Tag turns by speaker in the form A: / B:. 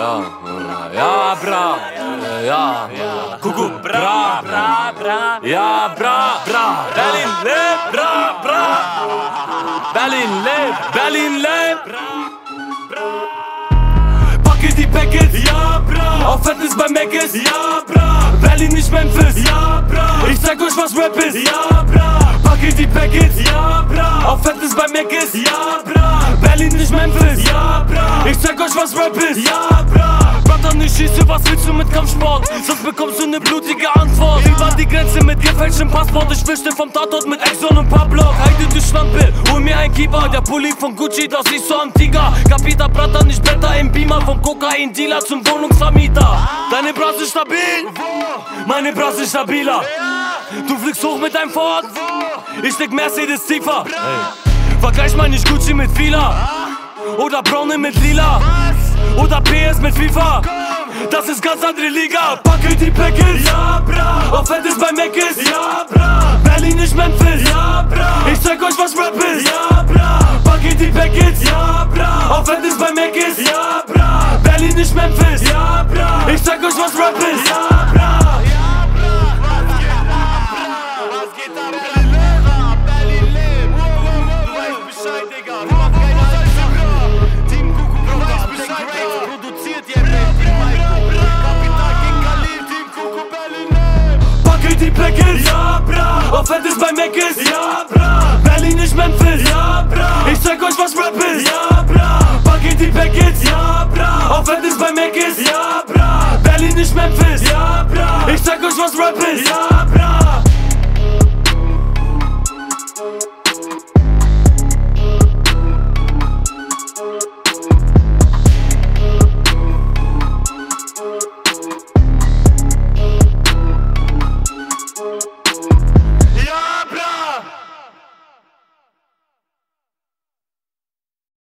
A: Ja, bra, ja, Kuckuck, bra, ja, bra, Berlin lebt, bra, Berlin lebt, Packe die Packets, ja, bra, auf Fitness bei Meckes, ja, bra, Berlin nicht Memphis, ja, bra, ich zeig euch was Rap ist, ja, bra, packe die Packets, ja, bra, auf Fitness bei Meckes, ja, bra, Berlin nicht Memphis, ja, bra, ich zeig euch was Rap ist, ja, bra, Brother, ich schieße, was willst du mit Kampfsport? Sonst bekommst du ne blutige Antwort. Über die Grenze mit gefälschtem Passport, ich wischte vom Tatort mit Exxon und Pablo. Heide, du Schlampe, hol mir ein Keeper. Der Pulli von Gucci, das siehst du am Tiger. Kapita, Brother, nicht Blätter im Beamer. Vom Kokain-Dealer zum Wohnungsvermieter. Deine Brasse stabil, meine Brasse stabiler. Du fliegst hoch mit deinem Ford, ich leg Mercedes tiefer. Vergleich mal nicht Gucci mit Fila oder Brownie mit Lila oder PS mit FIFA. Das ist ganz andere Liga. Packe die Packets, ja, bra, auf Fett ist bei Meckes, ja, bra, Berlin nicht Memphis, ja, bra, ich zeig euch was Rap ist, ja, bra, packe die Packets, ja, bra, auf Fett ist bei Meckes, ja, bra, Berlin nicht Memphis, ja, bra, ich zeig euch was Rap ist, ja, bra. Die Packets, ja, bra, auf Fett ist bei Meckes, ja, bra, Berlin nicht Memphis, ja, bra, ich zeig euch was Rap ist, ja, bra, packe die Packets, ja, bra, auf Fett ist bei Meckes, ja, bra, Berlin nicht Memphis, ja, bra, ich zeig euch was Rap ist, ja.